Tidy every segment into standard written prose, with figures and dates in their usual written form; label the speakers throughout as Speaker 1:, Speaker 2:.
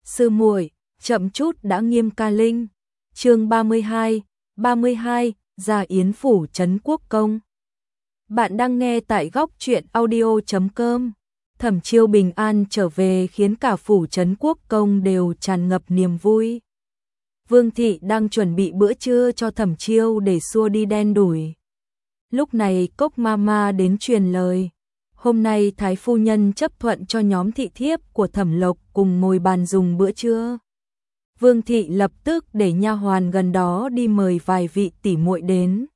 Speaker 1: Sư muội, chậm chút đã Nghiêm Ca Linh. Chương 32, Gia Yến phủ trấn Quốc công. Bạn đang nghe tại góc truyện audio.com. Thẩm Chiêu bình an trở về khiến cả phủ trấn Quốc công đều tràn ngập niềm vui. Vương thị đang chuẩn bị bữa trưa cho Thẩm Chiêu để xua đi đen đủi. Lúc này Cốc Mama đến truyền lời. Hôm nay Thái phu nhân chấp thuận cho nhóm thị thiếp của Thẩm Lộc cùng ngồi bàn dùng bữa trưa. Vương thị lập tức để nha hoàn gần đó đi mời vài vị tỷ muội đến.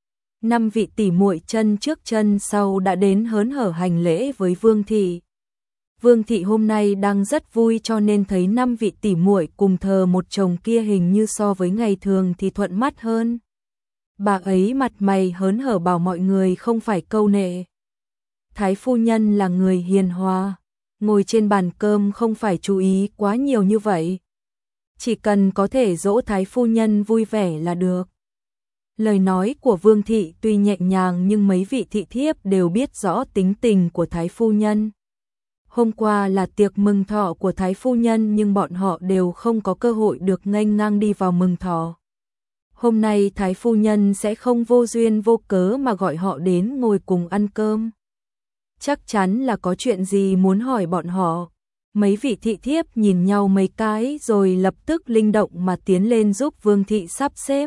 Speaker 1: 5 vị tỷ muội chân trước chân sau đã đến hớn hở hành lễ với Vương thị. Vương thị hôm nay đang rất vui cho nên thấy 5 vị tỷ muội cùng thờ một chồng kia hình như so với ngày thường thì thuận mắt hơn. Bà ấy mặt mày hớn hở bảo mọi người không phải câu nệ. Thái phu nhân là người hiền hòa, ngồi trên bàn cơm không phải chú ý quá nhiều như vậy. Chỉ cần có thể dỗ Thái phu nhân vui vẻ là được. Lời nói của Vương thị tuy nhẹ nhàng nhưng mấy vị thị thiếp đều biết rõ tính tình của Thái phu nhân. Hôm qua là tiệc mừng thọ của Thái phu nhân nhưng bọn họ đều không có cơ hội được nghênh ngang đi vào mừng thọ. Hôm nay Thái phu nhân sẽ không vô duyên vô cớ mà gọi họ đến ngồi cùng ăn cơm. Chắc chắn là có chuyện gì muốn hỏi bọn họ. Mấy vị thị thiếp nhìn nhau mấy cái rồi lập tức linh động mà tiến lên giúp Vương thị sắp xếp.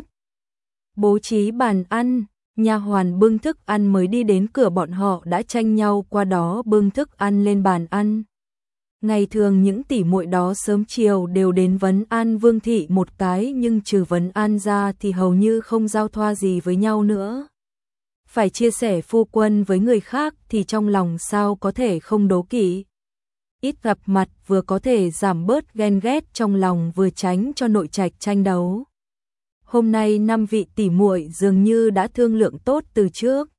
Speaker 1: Bố trí bàn ăn, nha hoàn bưng thức ăn mới đi đến cửa bọn họ đã tranh nhau qua đó bưng thức ăn lên bàn ăn. Ngày thường những tỷ muội đó sớm chiều đều đến vấn an Vương thị một cái nhưng trừ vấn an ra thì hầu như không giao thoa gì với nhau nữa. Phải chia sẻ phu quân với người khác thì trong lòng sao có thể không đố kỵ. Ít gặp mặt vừa có thể giảm bớt ghen ghét trong lòng vừa tránh cho nội trạch tranh đấu. Hôm nay 5 vị tỷ muội dường như đã thương lượng tốt từ trước.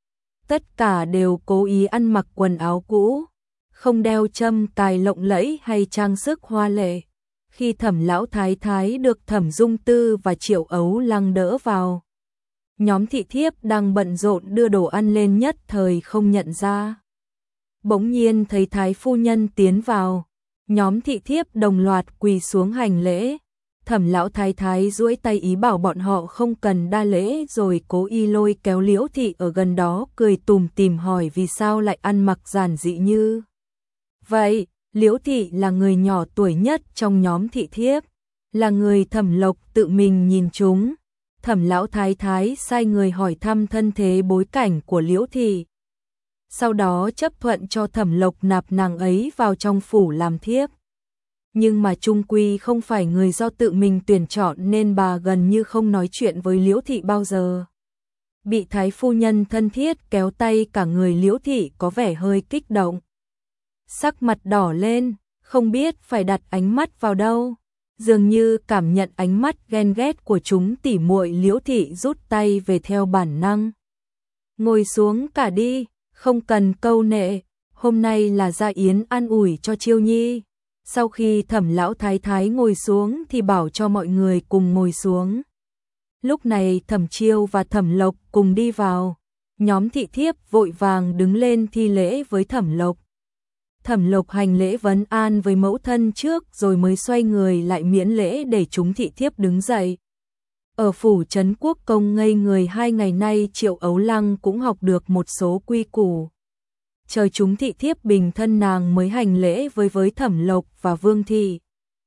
Speaker 1: Tất cả đều cố ý ăn mặc quần áo cũ, không đeo châm cài lộng lẫy hay trang sức hoa lệ. Khi Thẩm lão thái thái được Thẩm Dung Tư và Triệu Ấu Lăng đỡ vào, nhóm thị thiếp đang bận rộn đưa đồ ăn lên nhất thời không nhận ra. Bỗng nhiên thấy Thái phu nhân tiến vào, nhóm thị thiếp đồng loạt quỳ xuống hành lễ. Thẩm lão thái thái duỗi tay ý bảo bọn họ không cần đa lễ rồi cố ý lôi kéo Liễu thị ở gần đó cười tủm tỉm hỏi vì sao lại ăn mặc giản dị như vậy. Liễu thị là người nhỏ tuổi nhất trong nhóm thị thiếp, là người Thẩm Lộc tự mình nhìn chúng. Thẩm lão thái thái sai người hỏi thăm thân thế bối cảnh của Liễu thị. Sau đó chấp thuận cho Thẩm Lộc nạp nàng ấy vào trong phủ làm thiếp. Nhưng mà chung quy không phải người do tự mình tuyển chọn nên bà gần như không nói chuyện với Liễu thị bao giờ. Bị Thái phu nhân thân thiết kéo tay cả người Liễu thị có vẻ hơi kích động. Sắc mặt đỏ lên, không biết phải đặt ánh mắt vào đâu. Dường như cảm nhận ánh mắt ghen ghét của chúng tỉ muội Liễu thị rút tay về theo bản năng. Ngồi xuống cả đi, không cần câu nệ, hôm nay là Gia Yến an ủi cho Chiêu nhi. Sau khi Thẩm lão thái thái ngồi xuống thì bảo cho mọi người cùng ngồi xuống. Lúc này Thẩm Chiêu và Thẩm Lộc cùng đi vào. Nhóm thị thiếp vội vàng đứng lên thi lễ với Thẩm Lộc. Thẩm Lộc hành lễ vấn an với mẫu thân trước rồi mới xoay người lại miễn lễ để chúng thị thiếp đứng dậy. Ở phủ trấn Quốc công ngây người 2 ngày nay Triệu Ấu Lăng cũng học được một số quy củ. Chờ chúng thị thiếp bình thân nàng mới hành lễ với Thẩm Lộc và Vương thị.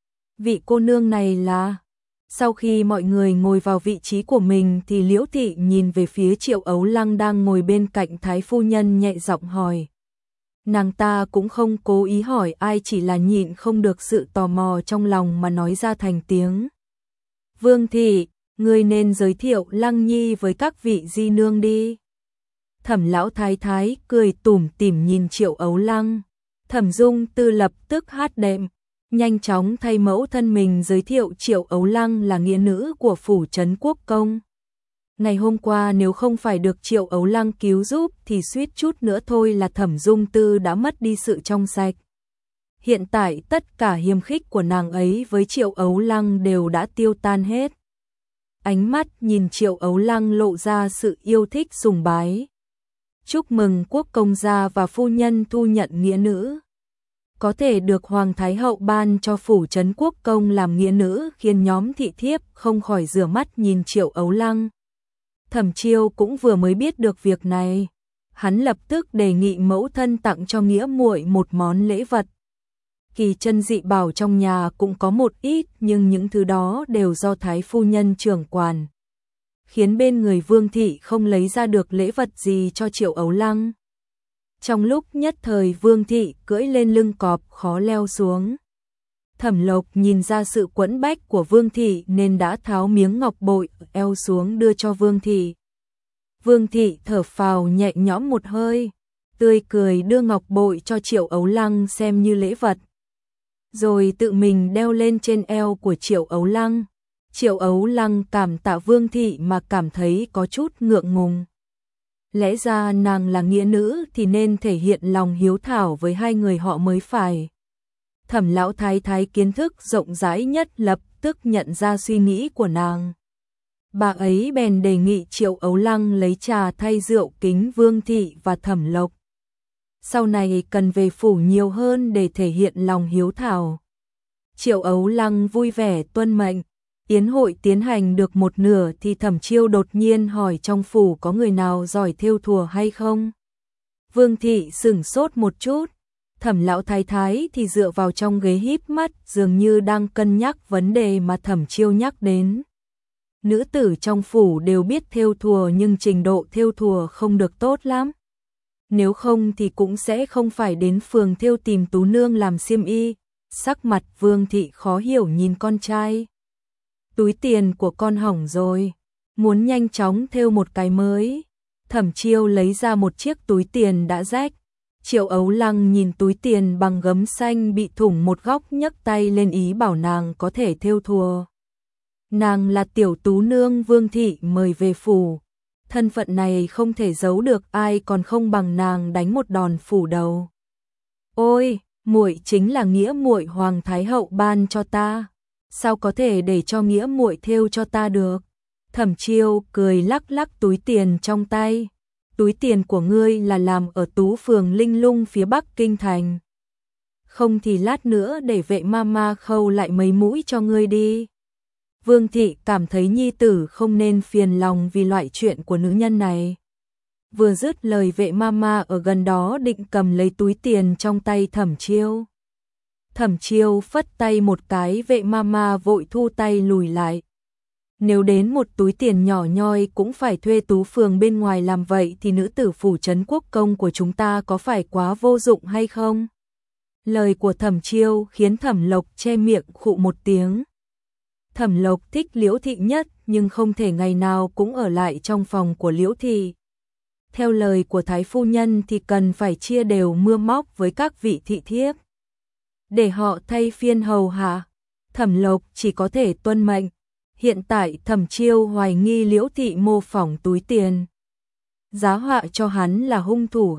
Speaker 1: Vị cô nương này là... Sau khi mọi người ngồi vào vị trí của mình thì Liễu thị nhìn về phía Triệu Ấu Lăng đang ngồi bên cạnh Thái phu nhân nhẹ giọng hỏi. Nàng ta cũng không cố ý hỏi ai chỉ là nhịn không được sự tò mò trong lòng mà nói ra thành tiếng. Vương thị, ngươi nên giới thiệu Lăng nhi với các vị di nương đi. Thẩm lão thái thái cười tủm tỉm nhìn Triệu Ấu Lăng. Thẩm Dung Tư lập tức hát đệm, nhanh chóng thay mẫu thân mình giới thiệu Triệu Ấu Lăng là nghĩa nữ của phủ trấn Quốc công. Ngày hôm qua nếu không phải được Triệu Ấu Lăng cứu giúp thì suýt chút nữa thôi là Thẩm Dung Tư đã mất đi sự trong sạch. Hiện tại tất cả hiềm khích của nàng ấy với Triệu Ấu Lăng đều đã tiêu tan hết. Ánh mắt nhìn Triệu Ấu Lăng lộ ra sự yêu thích sùng bái. Chúc mừng quốc công gia và phu nhân thu nhận nghĩa nữ. có thể được Hoàng Thái Hậu ban cho phủ trấn quốc công làm nghĩa nữ khiến nhóm thị thiếp không khỏi rửa mắt nhìn Triệu Ấu Lăng. Thẩm Chiêu cũng vừa mới biết được việc này. Hắn lập tức đề nghị mẫu thân tặng cho nghĩa muội một món lễ vật. Kỳ chân dị bảo trong nhà cũng có một ít, nhưng những thứ đó đều do Thái phu nhân trưởng quản, khiến bên người Vương thị không lấy ra được lễ vật gì cho Triệu Ấu Lăng. Trong lúc nhất thời Vương thị cưỡi lên lưng cọp khó leo xuống. Thẩm Lộc nhìn ra sự quẫn bách của Vương thị nên đã tháo miếng ngọc bội eo xuống đưa cho Vương thị. Vương thị thở phào nhẹ nhõm một hơi, tươi cười đưa ngọc bội cho Triệu Ấu Lăng xem như lễ vật, rồi tự mình đeo lên trên eo của Triệu Ấu Lăng. Triệu Ấu Lăng cảm tạ Vương thị mà cảm thấy có chút ngượng ngùng. Lẽ ra nàng là nghĩa nữ thì nên thể hiện lòng hiếu thảo với hai người họ mới phải. Thẩm lão thái thái kiến thức rộng rãi nhất lập tức nhận ra suy nghĩ của nàng. Bà ấy bèn đề nghị Triệu Ấu Lăng lấy trà thay rượu kính Vương thị và Thẩm Lộc. Sau này cần về phủ nhiều hơn để thể hiện lòng hiếu thảo. Triệu Ấu Lăng vui vẻ tuân mệnh. Yến hội tiến hành được một nửa thì Thẩm Chiêu đột nhiên hỏi trong phủ có người nào giỏi thêu thùa hay không. Vương thị sửng sốt một chút. Thẩm lão thái thái thì dựa vào trong ghế híp mắt, dường như đang cân nhắc vấn đề mà Thẩm Chiêu nhắc đến. Nữ tử trong phủ đều biết thêu thùa nhưng trình độ thêu thùa không được tốt lắm. Nếu không thì cũng sẽ không phải đến phường thêu tìm tú nương làm xiêm y. Sắc mặt Vương thị khó hiểu nhìn con trai. Túi tiền của con hỏng rồi, muốn nhanh chóng thêu một cái mới. Thẩm Chiêu lấy ra một chiếc túi tiền đã rách. Triệu Ấu Lăng nhìn túi tiền bằng gấm xanh bị thủng một góc, nhấc tay lên ý bảo nàng có thể thêu thùa. Nàng là tiểu tú nương Vương thị mời về phủ, thân phận này không thể giấu được, ai còn không bằng nàng đánh một đòn phủ đầu. Ôi, muội chính là nghĩa muội Hoàng Thái Hậu ban cho ta, sao có thể để cho nghĩa muội thêu cho ta được? Thẩm Chiêu cười lắc lắc túi tiền trong tay. Túi tiền của ngươi là làm ở Tú phường Linh Lung phía Bắc Kinh thành. Không thì lát nữa để vệ mama khâu lại mấy mũi cho ngươi đi. Vương thị cảm thấy nhi tử không nên phiền lòng vì loại chuyện của nữ nhân này. Vừa dứt lời vệ mama ở gần đó định cầm lấy túi tiền trong tay Thẩm Chiêu. Thẩm Chiêu phất tay một cái, vệ mama vội thu tay lùi lại. Nếu đến một túi tiền nhỏ nhoi cũng phải thuê Tú phường bên ngoài làm vậy thì nữ tử phủ trấn quốc công của chúng ta có phải quá vô dụng hay không? Lời của Thẩm Chiêu khiến Thẩm Lộc che miệng khụ một tiếng. Thẩm Lộc thích Liễu thị nhất nhưng không thể ngày nào cũng ở lại trong phòng của Liễu thị. Theo lời của Thái phu nhân thì cần phải chia đều mưa móc với các vị thị thiếp, để họ thay phiên hầu hạ. Thẩm Lộc chỉ có thể tuân mệnh. Hiện tại Thẩm Chiêu hoài nghi Liễu thị mô phỏng túi tiền. Giá họa cho hắn là hung thủ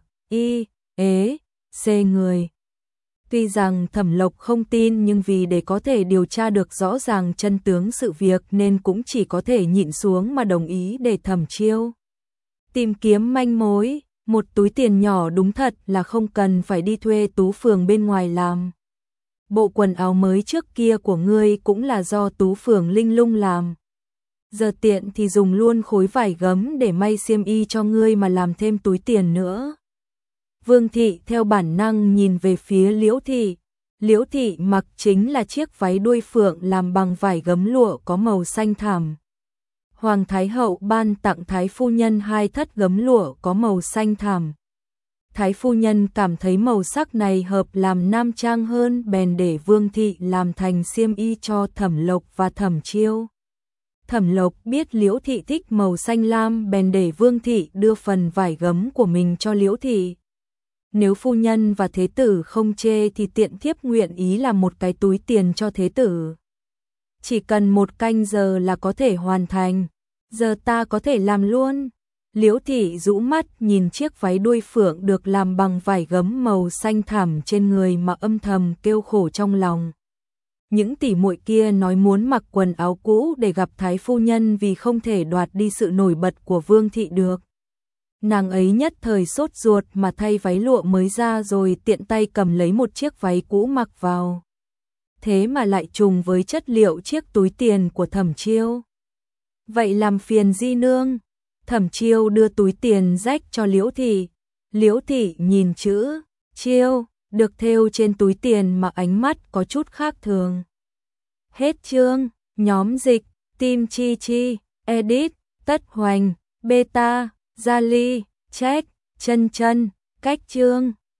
Speaker 1: G.I.E.C người. Tuy rằng Thẩm Lộc không tin nhưng vì để có thể điều tra được rõ ràng chân tướng sự việc nên cũng chỉ có thể nhịn xuống mà đồng ý để Thẩm Chiêu tìm kiếm manh mối. Một túi tiền nhỏ đúng thật là không cần phải đi thuê Tú phường bên ngoài làm. Bộ quần áo mới trước kia của ngươi cũng là do Tú phường Linh Lung làm. Giờ tiện thì dùng luôn khối vải gấm để may xiêm y cho ngươi mà làm thêm túi tiền nữa. Vương thị theo bản năng nhìn về phía Liễu thị. Liễu thị mặc chính là chiếc váy đuôi phượng làm bằng vải gấm lụa có màu xanh thẳm. Hoàng Thái Hậu ban tặng Thái phu nhân 2 thất gấm lụa có màu xanh thẳm. Thái phu nhân cảm thấy màu sắc này hợp làm nam trang hơn, bèn để Vương thị làm thành xiêm y cho Thẩm Lộc và Thẩm Chiêu. Thẩm Lộc biết Liễu thị thích màu xanh lam bèn để Vương thị đưa phần vải gấm của mình cho Liễu thị. Nếu phu nhân và thế tử không chê thì tiện thiếp nguyện ý làm một cái túi tiền cho thế tử. Chỉ cần 1 canh giờ là có thể hoàn thành. Giờ ta có thể làm luôn. Liễu thị rũ mắt nhìn chiếc váy đuôi phượng được làm bằng vải gấm màu xanh thẳm trên người mà âm thầm kêu khổ trong lòng. Những tỷ muội kia nói muốn mặc quần áo cũ để gặp Thái phu nhân vì không thể đoạt đi sự nổi bật của Vương thị được. Nàng ấy nhất thời sốt ruột mà thay váy lụa mới ra rồi tiện tay cầm lấy một chiếc váy cũ mặc vào. Thế mà lại trùng với chất liệu chiếc túi tiền của Thẩm Chiêu. Vậy làm phiền di nương. Thẩm Chiêu đưa túi tiền rách cho Liễu Thị. Liễu Thị nhìn chữ Chiêu được thêu trên túi tiền mà ánh mắt có chút khác thường. Hết chương. Nhóm dịch Tim Chi Chi, edit Tất Hoành, beta Gia Ly, check Chân Chân, cách chương.